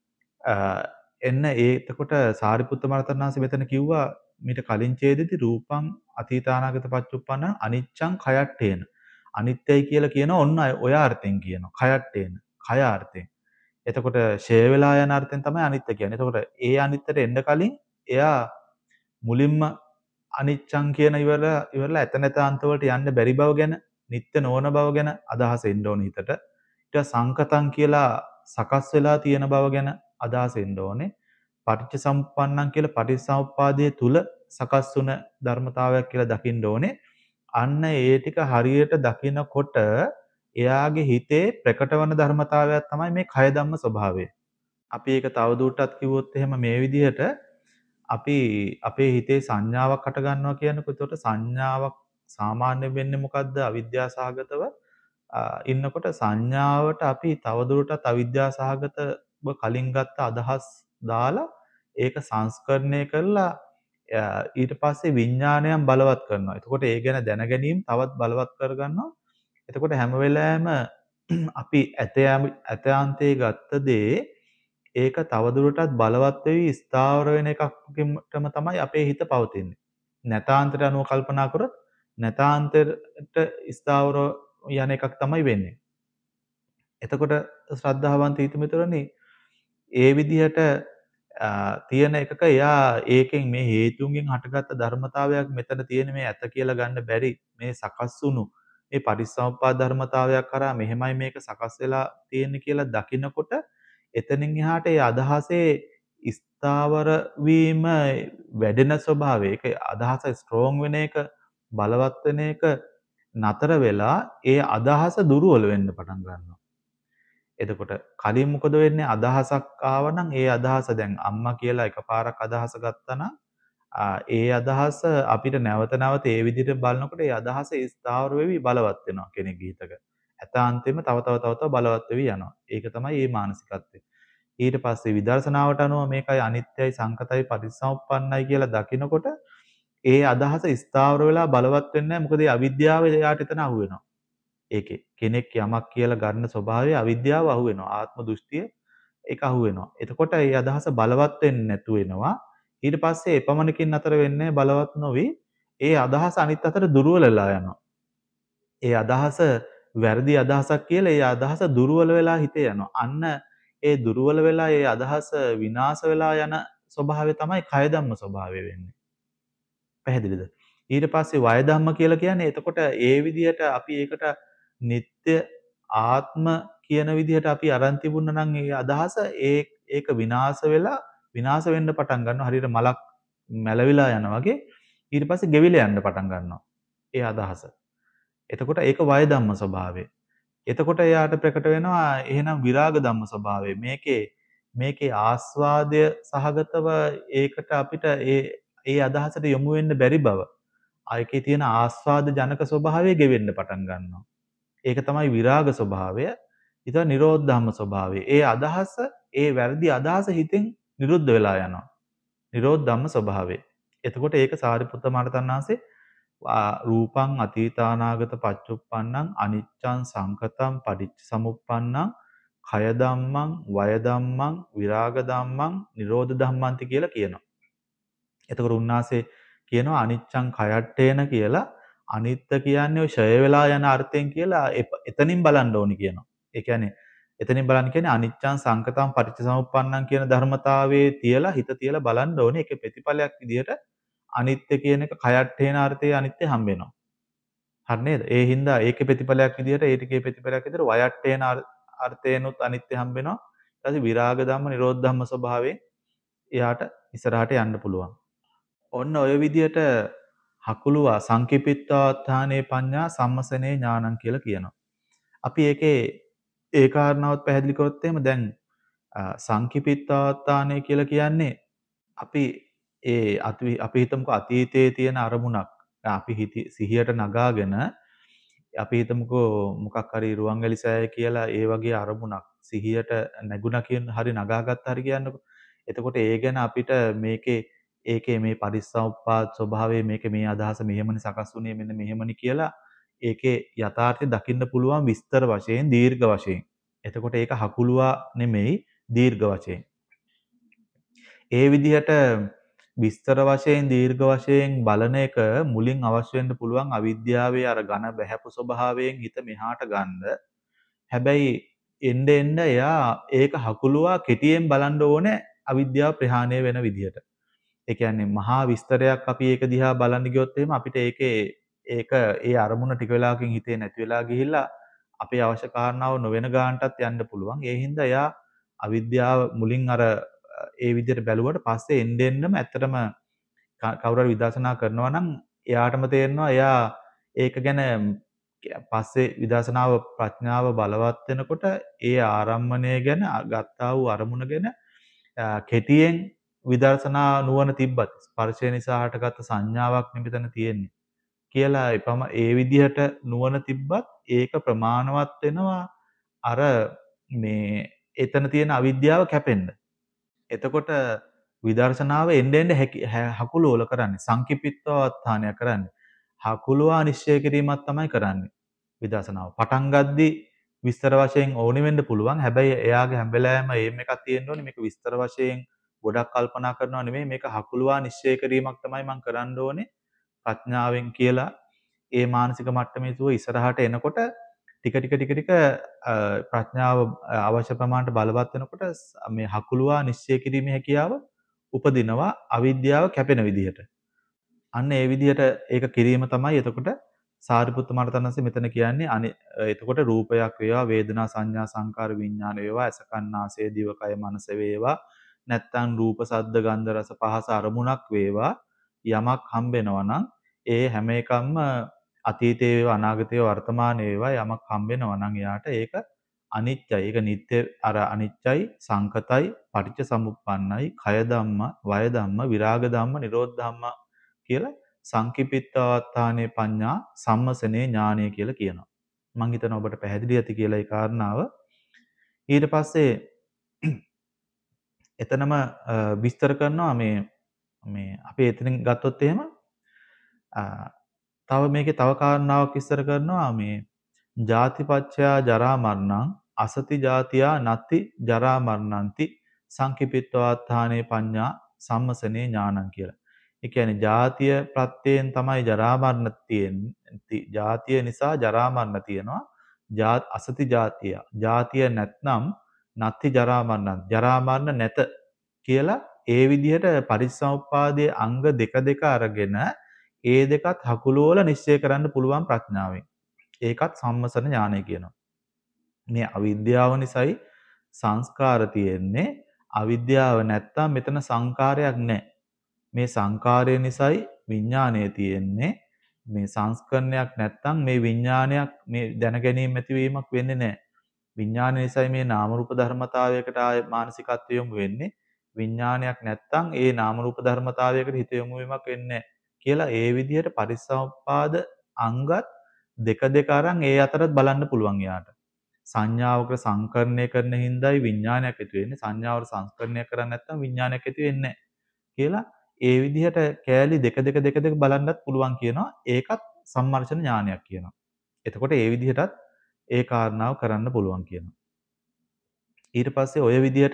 එන්න ඒ එතකොට සාරිපුත්ත මහරහතන් වහන්සේ මෙතන කිව්වා මීට කලින් ඡේදෙදි රූපං අතීතානාගත පච්චුප්පන්න අනිච්ඡං khයට්ඨේන. අනිත්‍යයි කියලා කියන ඔන්න ඔය අර්ථයෙන් කියනවා. khයට්ඨේන. khය අර්ථයෙන්. එතකොට ෂය වෙලා යන අර්ථයෙන් තමයි අනිත්‍ය කියන්නේ. එතකොට ඒ අනිත්‍යට එන්න කලින් එයා මුලින්ම අනිච්චං කියන ඉවර ඉවරලා එතන එතන අන්තවලට යන්න බැරි බව ගැන, නිට්ටය නොවන බව ගැන අදහස එන්න ඕනේ හිතට. ඊට සංකතං කියලා සකස් වෙලා තියෙන බව ගැන අදහස එන්න ඕනේ. පටිච්ච සමුප්පන්නං කියලා පටිච්චසමුප්පාදයේ තුල සකස් වුණ ධර්මතාවයක් කියලා දකින්න ඕනේ. අන්න ඒ ටික හරියට දකිනකොට එයාගේ හිතේ ප්‍රකට වන ධර්මතාවයක් තමයි මේ කය ධම්ම ස්වභාවය. අපි ඒක තවදුරටත් කිව්වොත් එහෙම මේ විදිහට අපි අපේ හිතේ සංඥාවක් හට ගන්නවා කියනකොට එතකොට සංඥාවක් සාමාන්‍ය වෙන්නේ මොකද්ද? අවිද්‍යාව සහගතව ඉන්නකොට සංඥාවට අපි තවදුරටත් අවිද්‍යාව සහගතව කලින් ගත්ත අදහස් දාලා ඒක සංස්කරණය කරලා ඊට පස්සේ විඥාණයන් බලවත් කරනවා. එතකොට ඒ ගැන දැන ගැනීම තවත් බලවත් කරගන්නවා. එතකොට හැම වෙලාවෙම අපි ඇතයාන්තයේ ගත්ත දේ ඒක තවදුරටත් බලවත් වෙවි ස්ථාවර වෙන එකකටම තමයි අපේ හිත පවතින්නේ. නැතාන්තයට අනුව කල්පනා කරොත් නැතාන්තයට ස්ථාවර යන එකක් තමයි වෙන්නේ. එතකොට ශ්‍රද්ධාවන්ත හිතමිතුරනි ඒ විදිහට තියෙන එකක එයා ඒකෙන් මේ හේතුන්ගෙන් හටගත්ත ධර්මතාවයක් මෙතන තියෙන මේ ඇත කියලා ගන්න බැරි මේ සකස් වුණු මේ පරිසම්පාද ධර්මතාවයක් කරා මෙහෙමයි මේක සකස් වෙලා තියෙන්නේ කියලා දකිනකොට එතනින් එහාට ඒ අදහසේ ස්ථාවර වීම වැඩෙන ස්වභාවය ඒක අදහස ස්ට්‍රෝං වෙන එක බලවත් වෙන එක නතර වෙලා ඒ අදහස දුර්වල වෙන්න පටන් ගන්නවා. එතකොට කලින් මොකද වෙන්නේ අදහසක් ආවනම් ඒ අදහස දැන් අම්මා කියලා එකපාරක් අදහස ගත්තා නම් ඒ අදහස අපිට නැවත නැවත ඒ විදිහට බලනකොට ඒ අදහස ස්ථාවර වෙවි බලවත් වෙනවා කෙනෙක්ගේ හිතක. ඇතාන්තෙම තව තව තව තව බලවත් වෙවි යනවා. ඒක තමයි මේ මානසිකත්වය. ඊට පස්සේ විදර්ශනාවට අනුව මේකයි අනිත්‍යයි සංකතයි පටිච්චසමුප්පන්නයි කියලා දකිනකොට ඒ අදහස ස්ථාවර වෙලා බලවත් වෙන්නේ නැහැ. මොකද ඒ අවිද්‍යාව එයාට එතන අහු වෙනවා. ඒකේ කෙනෙක් යමක් කියලා ගන්න ස්වභාවය අවිද්‍යාව අහු වෙනවා. ආත්ම දෘෂ්ටිය ඒක අහු වෙනවා. එතකොට ඒ අදහස බලවත් වෙන්නේ නැතු වෙනවා. ඊට පස්සේ එපමණකින් අතර වෙන්නේ බලවත් නොවි ඒ අදහස අනිත් අතට දුර්වල වෙලා යනවා. ඒ අදහස වැරදි අදහසක් කියලා ඒ අදහස දුර්වල වෙලා හිතේ යනවා. අන්න ඒ දුර්වල වෙලා ඒ අදහස විනාශ වෙලා යන ස්වභාවය තමයි කය ධම්ම ස්වභාවය වෙන්නේ. පැහැදිලිද? ඊට පස්සේ වය ධම්ම කියලා කියන්නේ එතකොට ඒ විදිහට අපි ඒකට නিত্য ආත්ම කියන විදිහට අපි අරන් තිබුණා නම් ඒ අදහස ඒ ඒක විනාශ වෙලා විනාශ වෙන්න පටන් ගන්නවා හරියට මලක් මැලවිලා යනවා වගේ ඊට පස්සේ ගෙවිලා යන්න පටන් ගන්නවා ඒ අදහස. එතකොට ඒක වය ධම්ම ස්වභාවය. එතකොට එයාට ප්‍රකට වෙනවා එහෙනම් විරාග ධම්ම ස්වභාවය. මේකේ මේකේ ආස්වාදය සහගතව ඒකට අපිට ඒ ඒ අදහසට යොමු වෙන්න බැරි බව. ආයකේ තියෙන ආස්වාද ජනක ස්වභාවය ගෙවෙන්න පටන් ගන්නවා. ඒක තමයි විරාග ස්වභාවය. ඊට නිරෝධ ධම්ම ස්වභාවය. ඒ අදහස ඒ වැරදි අදහස හිතෙන් නිරුද්ධ වෙලා යනවා. නිරෝධ ධම්ම ස්වභාවය. එතකොට ඒක සාරිපුත්ත මහරහතන් වහන්සේ රූපං අතීතානාගත පච්චුප්පන්නං අනිච්චං සංකතං පටිච්ච සමුප්පන්නං කය ධම්මං වය ධම්මං විරාග ධම්මං නිරෝධ ධම්මන්ති කියලා කියනවා. එතකොට උන්වහන්සේ කියනවා අනිච්චං khයට්ඨේන කියලා අනිත්‍ය කියන්නේ ඔය ෂය වෙලා යන අර්ථයෙන් කියලා එතනින් බලන්න ඕනි කියනවා. ඒ කියන්නේ එතනින් බලන්න කියන්නේ අනිච්චං සංකතං පටිච්චසමුප්පන්නං කියන ධර්මතාවයේ තියලා හිත තියලා බලන්න ඕනේ. ඒකේ ප්‍රතිඵලයක් විදිහට අනිත්‍ය කියන එක khයට්ඨේන අර්ථයේ අනිත්‍ය හම්බ වෙනවා. හරි නේද? ඒ හින්දා ඒකේ ප්‍රතිඵලයක් විදිහට ඒ ටිකේ ප්‍රතිඵලයක් විදිහට වයට්ඨේන අර්ථේනොත් අනිත්‍ය හම්බ වෙනවා. ඊට පස්සේ විරාග ධම්ම නිරෝධ ධම්ම ස්වභාවයෙන් එයාට ඉස්සරහට යන්න පුළුවන්. ඔන්න ඔය විදිහට හකුලුවා සංකිප්පිත්වාත්ථානේ පඤ්ඤා සම්මසනේ ඥානං කියලා කියනවා. අපි ඒකේ ඒ කාරණාවත් පැහැදිලි කරොත් එහෙම දැන් අ, සංකිප්පිත්වාත්ථානේ කියලා කියන්නේ අපි ඒ අති අපි හිතමුකෝ අතීතයේ තියෙන අරමුණක් අපි හිති සිහියට නගාගෙන අපි හිතමුකෝ මොකක් හරි රුවන්වැලි සෑය කියලා ඒ වගේ අරමුණක් සිහියට නැගුණා කියන හරි නගාගත්තා හරි කියන්නකෝ. එතකොට ඒ ගැන අපිට මේකේ ඒකේ මේ පරිසම්පාද ස්වභාවය මේකේ මේ අදහස මෙහෙමනි සකස් වුණේ මෙන්න මෙහෙමනි කියලා ඒකේ යථාර්ථය දකින්න පුළුවන් විස්තර වශයෙන් දීර්ඝ වශයෙන්. එතකොට ඒක හකුලුවා නෙමෙයි දීර්ඝ වශයෙන්. ඒ විදිහට විස්තර වශයෙන් දීර්ඝ වශයෙන් බලන එක මුලින් අවශ්‍ය වෙන්න පුළුවන් අවිද්‍යාවේ අර ඝන බහැපු ස්වභාවයෙන් හිත මෙහාට ගන්න. හැබැයි එන්න එන්න එයා ඒක හකුලුවා කෙටියෙන් බලන්න ඕනේ අවිද්‍යාව ප්‍රහාණය වෙන විදිහට. ඒ කියන්නේ මහා විස්තරයක් අපි ඒක දිහා බලන්න ගියොත් එහෙම අපිට ඒකේ ඒක ඒ අරමුණ ටික වෙලාවකින් හිතේ නැති වෙලා ගිහිල්ලා අපේ අවශ්‍ය කාරණාව නොවන ගානටත් යන්න පුළුවන්. ඒ හින්දා එයා අවිද්‍යාව මුලින් අර ඒ විදිහට බැලුවට පස්සේ එන්න එන්නම ඇත්තටම කවුරු හරි විදර්ශනා කරනවා නම් එයාටම තේරෙනවා එයා ඒක ගැන පස්සේ විදර්ශනාව ප්‍රඥාව බලවත් වෙනකොට ඒ ආරම්මණය ගැන ගත්තා වූ අරමුණ ගැන කෙටියෙන් විදර්ශනා නුවණ තිබ්බත් ස්පර්ශය නිසා හටගත්ත සංඥාවක් නිමිතන තියෙන්නේ කියලා එපම ඒ විදිහට නුවණ තිබ්බත් ඒක ප්‍රමාණවත් වෙනවා අර මේ එතන තියෙන අවිද්‍යාව කැපෙන්න. එතකොට විදර්ශනාව එන්න එන්න හකුලෝල කරන්නේ සංකිප්පිත්වාත්ථානය කරන්නේ. හකුලුවා නිශ්චය කිරීමක් තමයි කරන්නේ විදර්ශනාව. පටන් ගද්දී විස්තර වශයෙන් ඕනි වෙන්න පුළුවන්. හැබැයි එයාගේ හැම වෙලාවෙම එම් එකක් තියෙන්න ඕනේ. මේක විස්තර වශයෙන් ගොඩක් කල්පනා කරනවා නෙමෙයි. මේක හකුලුවා නිශ්චය කිරීමක් තමයි මම කරන්න ඕනේ ප්‍රඥාවෙන් කියලා. ඒ මානසික මට්ටමේ තුව ඉස්සරහට එනකොට ටික ටික ටික ටික ප්‍රඥාව අවශ්‍ය ප්‍රමාණයට බලවත් වෙනකොට මේ හකුලුවා නිශ්චය කිරීමේ හැකියාව උපදිනවා අවිද්‍යාව කැපෙන විදිහට. අන්න ඒ විදිහට ඒක කිරීම තමයි එතකොට සාරිපුත්ත මහරහතන්සේ මෙතන කියන්නේ අනි එතකොට රූපයක් වේවා වේදනා සංඥා සංකාර විඥාන වේවා ඇස කන් නාසය දිව කය මනස වේවා නැත්තම් රූප සද්ද ගන්ධ රස පහස අරමුණක් වේවා යමක් හම්බෙනවා නම් ඒ හැම එකක්ම අතීතේ වේවා අනාගතේ වර්තමානයේ වේවා යමක් හම්බෙනවා නම් එයාට ඒක අනිත්‍යයි. ඒක නිට්ටය අර අනිත්‍යයි සංකතයි පටිච්ච සමුප්පන්නයි කය ධම්ම වය ධම්ම විරාග ධම්ම නිරෝධ ධම්ම කියලා සංකිප්පිත්වාත්ථානේ පඤ්ඤා සම්මසනේ ඥානය කියලා කියනවා. මම හිතනවා ඔබට පැහැදිලි ඇති කියලා ඒ කාරණාව. ඊට පස්සේ එතනම විස්තර කරනවා මේ මේ අපි එතනින් ගත්තොත් එහෙම තව මේකේ තව කාරණාවක් විස්තර කරනවා මේ ජාතිපච්චයා ජරා මරණං අසති ජාතියා නත්ති ජරා මරණන්ති සංකිප්පිත්වාත්ථානේ පඤ්ඤා සම්මසනේ ඥානං කියලා. ඒ කියන්නේ ජාතිය ප්‍රත්‍යයෙන් තමයි ජරා මරණ තියෙන්නේ. ජාතිය නිසා ජරා මරණ තියෙනවා. ජාත් අසති ජාතිය. ජාතිය නැත්නම් නත්ති ජරා මරණ. ජරා මරණ නැත කියලා ඒ විදිහට පරිසම්පාදයේ අංග දෙක දෙක අරගෙන ඒ දෙකත් හකුලුවල නිශ්චය කරන්න පුළුවන් ප්‍රඥාවෙන්. ඒකත් සම්මසන ඥානය කියනවා. මේ අවිද්‍යාව නිසායි සංස්කාර තියෙන්නේ. අවිද්‍යාව නැත්තම් මෙතන සංකාරයක් නැහැ. මේ සංකාරය නිසායි විඥානය තියෙන්නේ. මේ සංස්කරණයක් නැත්තම් මේ විඥානයක් මේ දැනගැනීම ඇතිවීමක් වෙන්නේ නැහැ. විඥානය නිසායි මේ නාම රූප ධර්මතාවයකට ආය මානසිකත්වය යොමු වෙන්නේ. විඥානයක් නැත්තම් ඒ නාම රූප ධර්මතාවයකට හිත යොමු වීමක් වෙන්නේ කියලා ඒ විදිහට පරිසම්පාද අංගත් දෙක දෙක අරන් ඒ අතරත් බලන්න පුළුවන් යාට. සංඥාවක සංකරණය කරන හින්දායි විඥානයක් ඇති වෙන්නේ. සංඥාවට සංස්කරණය කරන්නේ නැත්නම් විඥානයක් ඇති වෙන්නේ නැහැ කියලා ඒ විදිහට කෑලි දෙක දෙක දෙක දෙක බලන්නත් පුළුවන් කියනවා. ඒකත් සම්මර්ෂණ ඥානයක් කියනවා. එතකොට ඒ විදිහටත් ඒ කාරණාව කරන්න පුළුවන් කියනවා. ඊට පස්සේ ඔය විදිහට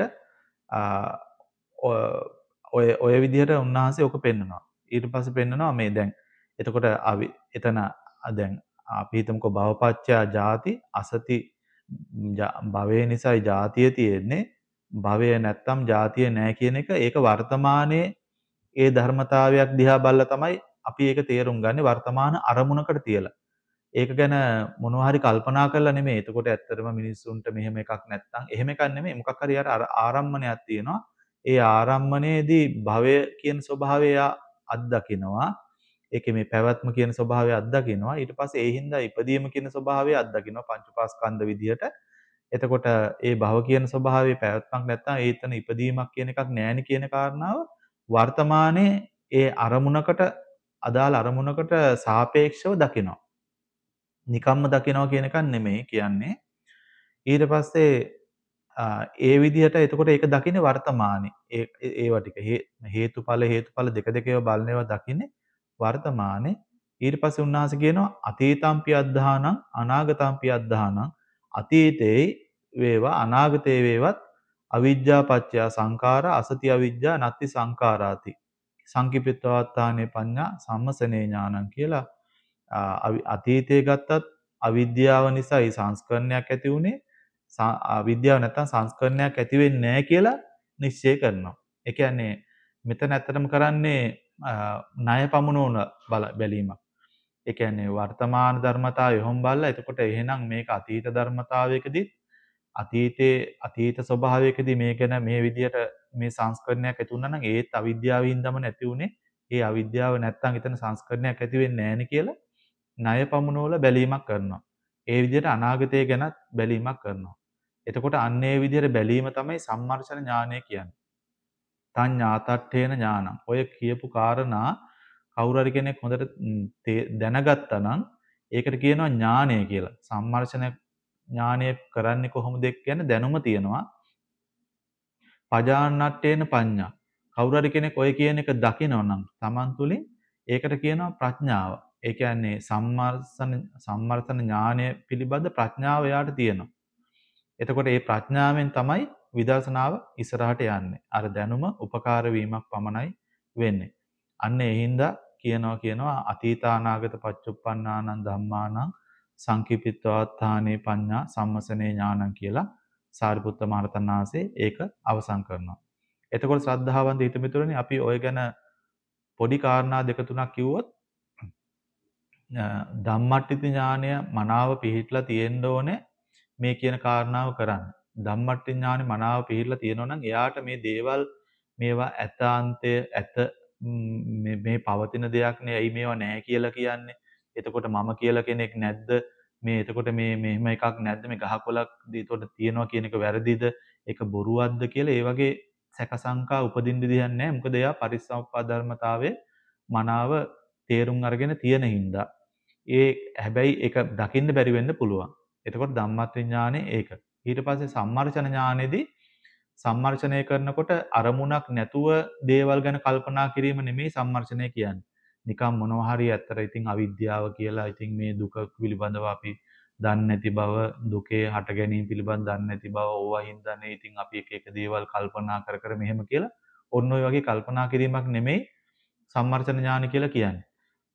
ඔය ඔය විදිහට උන්වහන්සේ ඔක පෙන්නනවා. ඊට පස්සේ පෙන්නනවා මේ දැන් එතකොට අවි එතන දැන් අපි හිතමුකෝ භවපච්චයා ජාති අසති භවය නිසායි ජාතිය තියෙන්නේ. භවය නැත්තම් ජාතිය නැහැ කියන එක ඒක වර්තමානයේ ඒ ධර්මතාවයක් දිහා බලලා තමයි අපි ඒක තේරුම් ගන්නේ වර්තමාන අරමුණකට තියලා. ඒක ගැන මොනවා හරි කල්පනා කරලා නෙමෙයි. එතකොට ඇත්තටම මිනිස්සුන්ට මෙහෙම එකක් නැත්තම් එහෙම එකක් නෙමෙයි. මොකක් හරි අර ආරම්මණයක් තියෙනවා. ඒ ආරම්මණයේදී භවය කියන ස්වභාවය එයා අත්දකිනවා. ඒකේ මේ පැවැත්ම කියන ස්වභාවය අත්දකිනවා. ඊට පස්සේ ඒ හින්දා ඉපදීම කියන ස්වභාවය අත්දකිනවා පංච උපාස්කන්ධ විදියට. එතකොට ඒ භව කියන ස්වභාවයේ පැවැත්මක් නැත්නම් ඒතන ඉපදීමක් කියන එකක් නැහෙනි කියන කාරණාව වර්තමානයේ ඒ අරමුණකට අදාළ අරමුණකට සාපේක්ෂව දකිනවා. නිකම්ම දකිනවා කියන එකක් නෙමෙයි කියන්නේ. ඊට පස්සේ ඒ විදිහට එතකොට ඒක දකින්නේ වර්තමානයේ. ඒ ඒවා ටික හේතුඵල හේතුඵල දෙක දෙක ඒවා බලන ඒවා දකින්නේ වර්තමානයේ. ඊට පස්සේ උන්වහන්සේ කියනවා අතීතම්පි අද්ධානං අනාගතම්පි අද්ධානං අතීතේ වේවා අනාගතේ වේවත් අවිජ්ජා පත්‍ය සංඛාර අසති අවිජ්ජා නත්ති සංඛාරාති සංකිප්පත්වාත්තානේ පඤ්ඤා සම්මසනේ ඥානං කියලා අතීතයේ ගත්තත් අවිද්‍යාව නිසා ඒ සංස්කරණයක් ඇති උනේ අවිද්‍යාව නැත්තම් සංස්කරණයක් ඇති වෙන්නේ නැහැ කියලා නිශ්චය කරනවා. ඒ කියන්නේ මෙතන ඇත්තටම කරන්නේ ණය පමුණුවන බැලීමක්. ඒ කියන්නේ වර්තමාන ධර්මතාවය යොම් බලලා එතකොට එහෙනම් මේක අතීත ධර්මතාවයකදී අතීතයේ අතීත ස්වභාවයකදී මේක ගැන මේ විදියට මේ සංස්කරණයක් ඇති වුණා නම් ඒත් අවිද්‍යාවින්දම නැති උනේ. ඒ අවිද්‍යාව නැත්තම් එතන සංස්කරණයක් ඇති වෙන්නේ නැහැ නේ කියලා ණය පමුණුවල බැලීමක් කරනවා. ඒ විදිහට අනාගතය ගැනත් බැලීමක් කරනවා. එතකොට අන්න ඒ විදිහට බැලීම තමයි සම්මර්ෂණ ඥානය කියන්නේ. තං ඥාතට්ඨේන ඥානං. ඔය කියපු කාරණා කවුරු හරි කෙනෙක් හොඳට දැනගත්තා නම් ඒකට කියනවා ඥානය කියලා. සම්මර්ෂණ ඥානය කරන්නේ කොහොමද කියන්නේ දැනුම තියෙනවා. පජාන්නට්ඨේන පඤ්ඤා. කවුරු හරි කෙනෙක් ඔය කියන එක දකිනවා නම් Taman තුලින් ඒකට කියනවා ප්‍රඥාව. ඒ කියන්නේ සම්මර්ෂණ සම්මර්ෂණ ඥානය පිළිබඳ ප්‍රඥාව එයාට තියෙනවා. එතකොට මේ ප්‍රඥාවෙන් තමයි විදර්ශනාව ඉස්සරහට යන්නේ. අර දැනුම උපකාර වීමක් පමණයි වෙන්නේ. අන්න ඒ හින්දා කියනවා කියනවා අතීතානාගත පච්චුප්පන්නානං ධම්මානං සංකිප්පිත්වාත්ථානේ පඤ්ඤා සම්මසනේ ඥානං කියලා සාරිපුත්ත මහරහතන් වහන්සේ ඒක අවසන් කරනවා. එතකොට ශ්‍රද්ධාවන්ත හිතමිතුරනේ අපි ඔය ගැන පොඩි කාරණා දෙක තුනක් කිව්වොත් ධම්මට්ඨිත ඥානය මනාව පිහිටලා තියෙන්න ඕනේ මේ කියන කාරණාව කරන්න. ධම්මට්ඨිත ඥානෙ මනාව පිහිටලා තියෙනවා නම් එයාට මේ දේවල් මේවා ඇතාන්තය ඇත මේ මේ පවතින දෙයක් නේ. ඇයි මේවා නැහැ කියලා කියන්නේ? එතකොට මම කියලා කෙනෙක් නැද්ද? මේ එතකොට මේ මෙහෙම එකක් නැද්ද? මේ ගහකොළක් දීතොට තියනවා කියන එක වැරදිද? ඒක බොරුවක්ද කියලා ඒ වගේ සැකසංකා උපදින්න දෙයක් නැහැ. මොකද එයා පරිසම්පාද ධර්මතාවයේ මනාව තේරුම් අරගෙන තියෙන හින්දා. ඒ හැබැයි ඒක දකින්න බැරි වෙන්න පුළුවන්. එතකොට ධම්මත් ඥානෙ ඒක. ඊට පස්සේ සම්මර්ෂණ ඥානෙදී සම්මර්ෂණය කරනකොට අරමුණක් නැතුව දේවල් ගැන කල්පනා කිරීම නෙමෙයි සම්මර්ෂණය කියන්නේ. නිකම් මොනවා හරි ඇත්තට ඉතින් අවිද්‍යාව කියලා ඉතින් මේ දුක පිළිබඳව අපි දන්නේ නැති බව, දුකේ හට ගැනීම පිළිබඳව දන්නේ නැති බව, ඕවා හින්දානේ ඉතින් අපි එක එක දේවල් කල්පනා කර කර මෙහෙම කියලා ඔන්න ඔය වගේ කල්පනා කිරීමක් නෙමෙයි සම්මර්ෂණ ඥාන කියලා කියන්නේ.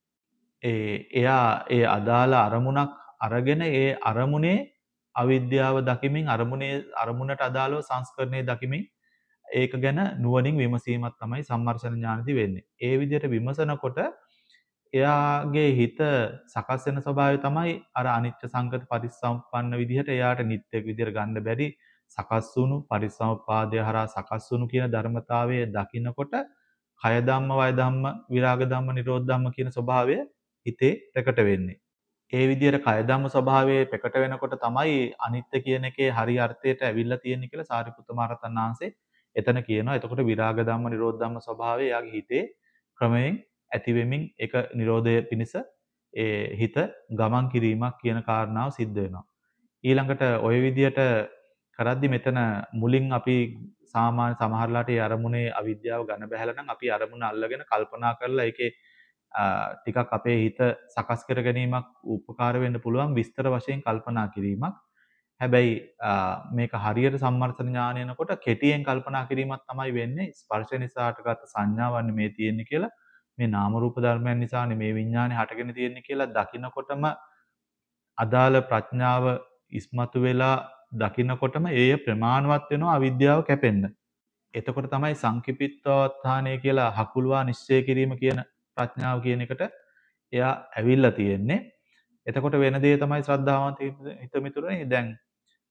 ඒ එයා ඒ අදාළ අරමුණක් අරගෙන ඒ අරමුණේ අවිද්‍යාව දකිමින් අරමුණේ අරමුණට අදාළව සංස්කරණය දකිමින් ඒක ගැන නුවණින් විමසීමක් තමයි සම්මර්ෂණ ඥානදී වෙන්නේ. ඒ විදිහට විමසනකොට එයාගේ හිත සකස් වෙන ස්වභාවය තමයි අර අනිත්‍ය සංගත පරිසම්පන්න විදිහට එයාට නිත්‍ය විදිහට ගන්න බැරි සකස් වුණු පරිසම්පාදය හරහා සකස් වුණු කියන ධර්මතාවය දකිනකොට කය ධම්ම වය ධම්ම විරාග ධම්ම නිරෝධ ධම්ම කියන ස්වභාවය හිතේ ප්‍රකට වෙන්නේ. ඒ විදිහට කය ධම්ම ස්වභාවයේ ප්‍රකට වෙනකොට තමයි අනිත්‍ය කියන එකේ හරි අර්ථයට ඇවිල්ලා තියෙන්නේ කියලා සාරිපුත්ත මහරහතන් වහන්සේ එතන කියනවා. එතකොට විරාග ධම්ම නිරෝධ ධම්ම ස්වභාවය යාගේ හිතේ ක්‍රමයෙන් ඇති වෙමින් ඒක නිරෝධය පිණිස ඒ හිත ගමන් කිරීමක් කියන කාරණාව සිද්ධ වෙනවා. ඊළඟට ওই විදිහට කරද්දි මෙතන මුලින් අපි සාමාන්‍ය සමහරලාට ඒ අරමුණේ අවිද්‍යාව ඝන බහැලා නම් අපි අරමුණ අල්ලගෙන කල්පනා කරලා ඒකේ ටිකක් අපේ හිත සකස් කර ගැනීමක් උපකාර වෙන්න පුළුවන් විස්තර වශයෙන් කල්පනා කිරීමක්. හැබැයි මේක හරියට සම්මර්ෂණ ඥානයනකොට කෙටියෙන් කල්පනා කිරීමක් තමයි වෙන්නේ. ස්පර්ශ නිසාටගත් සංඥාවන්නේ මේ තියෙන්නේ කියලා මේ නාම රූප ධර්මයන් නිසානේ මේ විඥානේ හටගෙන තියෙන්නේ කියලා දකිනකොටම අදාළ ප්‍රඥාව ඉස්මතු වෙලා දකිනකොටම ඒය ප්‍රමාණවත් වෙනවා අවිද්‍යාව කැපෙන්න. එතකොට තමයි සංකිපිත්තෝත්ථානය කියලා හකුලවා නිශ්චය කිරීම කියන ප්‍රඥාව කියන එකට එයා ඇවිල්ලා තියෙන්නේ. එතකොට වෙන දේ තමයි ශ්‍රද්ධාවන්ත හිත මිතුරනේ දැන්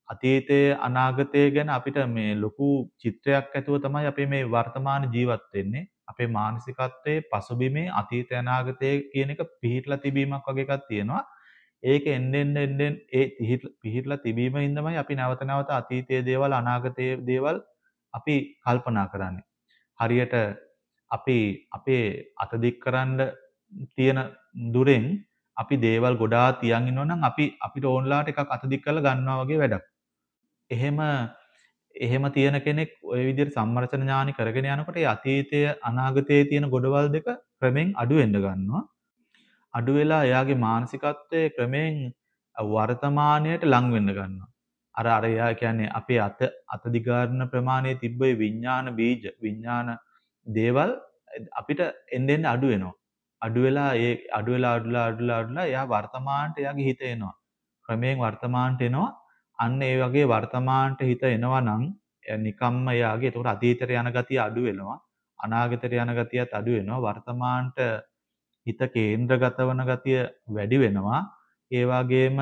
අතීතයේ අනාගතය ගැන අපිට මේ ලොකු චිත්‍රයක් ඇතුව තමයි අපි මේ වර්තමාන ජීවත් වෙන්නේ. අපේ මානසිකත්වයේ පසුබිමේ අතීතය අනාගතය කියන එක පිහිටලා තිබීමක් වගේ එකක් තියෙනවා. ඒක එන්නෙන් එන්නෙන් ඒ පිහිටලා තිබීම හින්දාමයි අපි නැවත නැවත අතීතයේ දේවල් අනාගතයේ දේවල් අපි කල්පනා කරන්නේ. හරියට අපි අපේ අත දික් කරන්න තියෙන දුරෙන් අපි දේවල් ගොඩාක් තියන් ඉන්නවා නම් අපි අපිට ඕන්ලාට එකක් අත දික් කරලා ගන්නවා වගේ වැඩක්. එහෙම එහෙම තියෙන කෙනෙක් ওই විදිහට සම්මර්ෂණ ඥානි කරගෙන යනකොට ඒ අතීතය අනාගතයේ තියෙන ගොඩවල් දෙක ක්‍රමෙන් අඩු වෙන්න ගන්නවා. අඩු වෙලා එයාගේ මානසිකත්වයේ ක්‍රමෙන් වර්තමානයට ලං වෙන්න ගන්නවා. අර අර එයා කියන්නේ අපේ අත අත දිගාරන ප්‍රමාණයේ තිබ්බ විඥාන බීජ විඥාන දේවල් අපිට එන්න එන්න අඩු වෙනවා. අඩු වෙලා ඒ අඩු වෙලා අඩුලා අඩුලා අඩුලා එයා වර්තමානට එයාගේ හිත එනවා. ක්‍රමයෙන් වර්තමානට එනවා. අන්න ඒ වගේ වර්තමානට හිත එනවා නම් නිකම්ම එයාගේ ඒකට අතීතයට යන ගතිය අඩු වෙනවා. අනාගතයට යන ගතියත් අඩු වෙනවා. වර්තමානට හිත කේන්ද්‍රගත වන ගතිය වැඩි වෙනවා. ඒ වගේම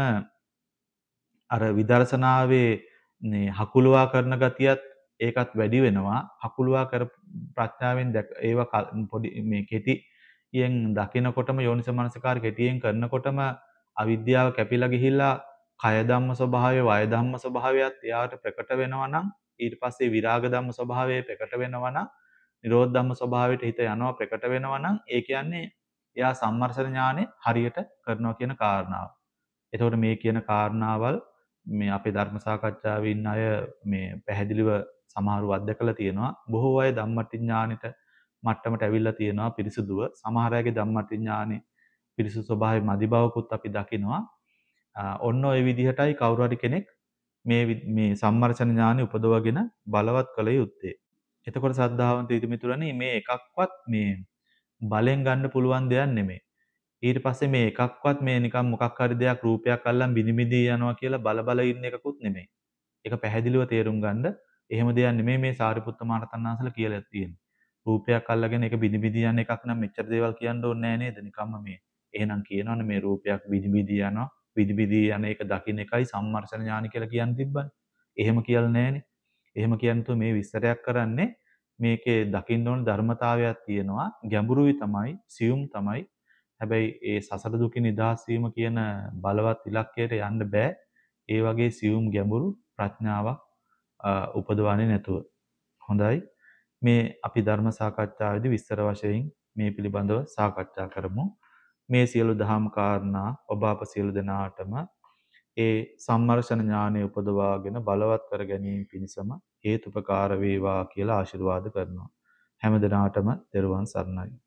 අර විදර්ශනාවේ මේ හකුලුවා කරන ගතියත් ඒකත් වැඩි වෙනවා. හකුලුවා කර ප්‍රඥාවෙන් දැක ඒවා පොඩි මේ කෙටියෙන් දකිනකොටම යෝනිසමනසකාර කෙටියෙන් කරනකොටම අවිද්‍යාව කැපිලා ගිහිල්ලා කය ධම්ම ස්වභාවය, වය ධම්ම ස්වභාවයත් එයාට ප්‍රකට වෙනවා නම් ඊට පස්සේ විරාග ධම්ම ස්වභාවය ප්‍රකට වෙනවා නම් නිරෝධ ධම්ම ස්වභාවයට හිත යනවා ප්‍රකට වෙනවා නම් ඒ කියන්නේ එයා සම්මර්ෂණ ඥානෙ හරියට කරනවා කියන කාරණාව. එතකොට මේ කියන කාරණාවල් මේ අපේ ධර්ම සාකච්ඡාවේ ඉන්න අය මේ පැහැදිලිව සමහරව අත්දකලා තියෙනවා. බොහෝ අය ධම්මටිඥානෙට මට්ටමට ඇවිල්ලා තියෙනවා පිරිසුදුව. සමහර අයගේ ධම්මටිඥානෙ පිරිසුදු ස්වභාවය මදි බවකුත් අපි දකිනවා. ඔන්න ඔය විදිහටයි කවුරු හරි කෙනෙක් මේ මේ සම්මර්ෂණ ඥානෙ උපදවගෙන බලවත් කළ යුත්තේ. එතකොට සද්ධාවන්ත ඉදිමිතුරනි මේ එකක්වත් මේ බලෙන් ගන්න පුළුවන් දෙයක් නෙමෙයි. ඊට පස්සේ මේ එකක්වත් මේ නිකන් මොකක් හරි දෙයක් රූපයක් අල්ලන් බිනි බිනි යනවා කියලා බල බල ඉන්න එකකුත් නෙමෙයි. ඒක පැහැදිලිව තේරුම් ගන්න. එහෙම දෙයක් නෙමෙයි මේ සාරිපුත්ත මහරහතන් වහන්සේලා කියලා තියෙන්නේ. රූපයක් අල්ලගෙන ඒක බිනි බිනි යන එකක් නම් මෙච්චර දේවල් කියන්න ඕනේ නෑ නේද? නිකම්ම මේ එහෙනම් කියනවනේ මේ රූපයක් බිනි බිනි යනවා. බිනි බිනි යන එක දකින්න එකයි සම්මර්ෂණ ඥාන කියලා කියන්න තිබ්බනේ. එහෙම කියලා නෑනේ. එහෙම කියන්න මේ විස්තරයක් කරන්නේ මේකේ දකින්න ඕන ධර්මතාවයක් තියෙනවා. ගැඹුරුයි තමයි, සියුම් තමයි. හැබැයි ඒ සසර දුකින් නිදහස් වීම කියන බලවත් ඉලක්කයට යන්න බෑ. ඒ වගේ සියුම් ගැඹුරු ප්‍රඥාවක් උපදවන්නේ නැතුව. හොඳයි. මේ අපි ධර්ම සාකච්ඡාවේදී විස්තර වශයෙන් මේ පිළිබඳව සාකච්ඡා කරමු. මේ සියලු දහම් කාරණා ඔබ අප සියලු දෙනාටම ඒ සම්මර්ෂණ ඥානය උපදවාගෙන බලවත් කර ගැනීම පිණිසම හේතුපකාර වේවා කියලා ආශිර්වාද කරනවා. හැම දිනාටම දරුවන් සරණයි.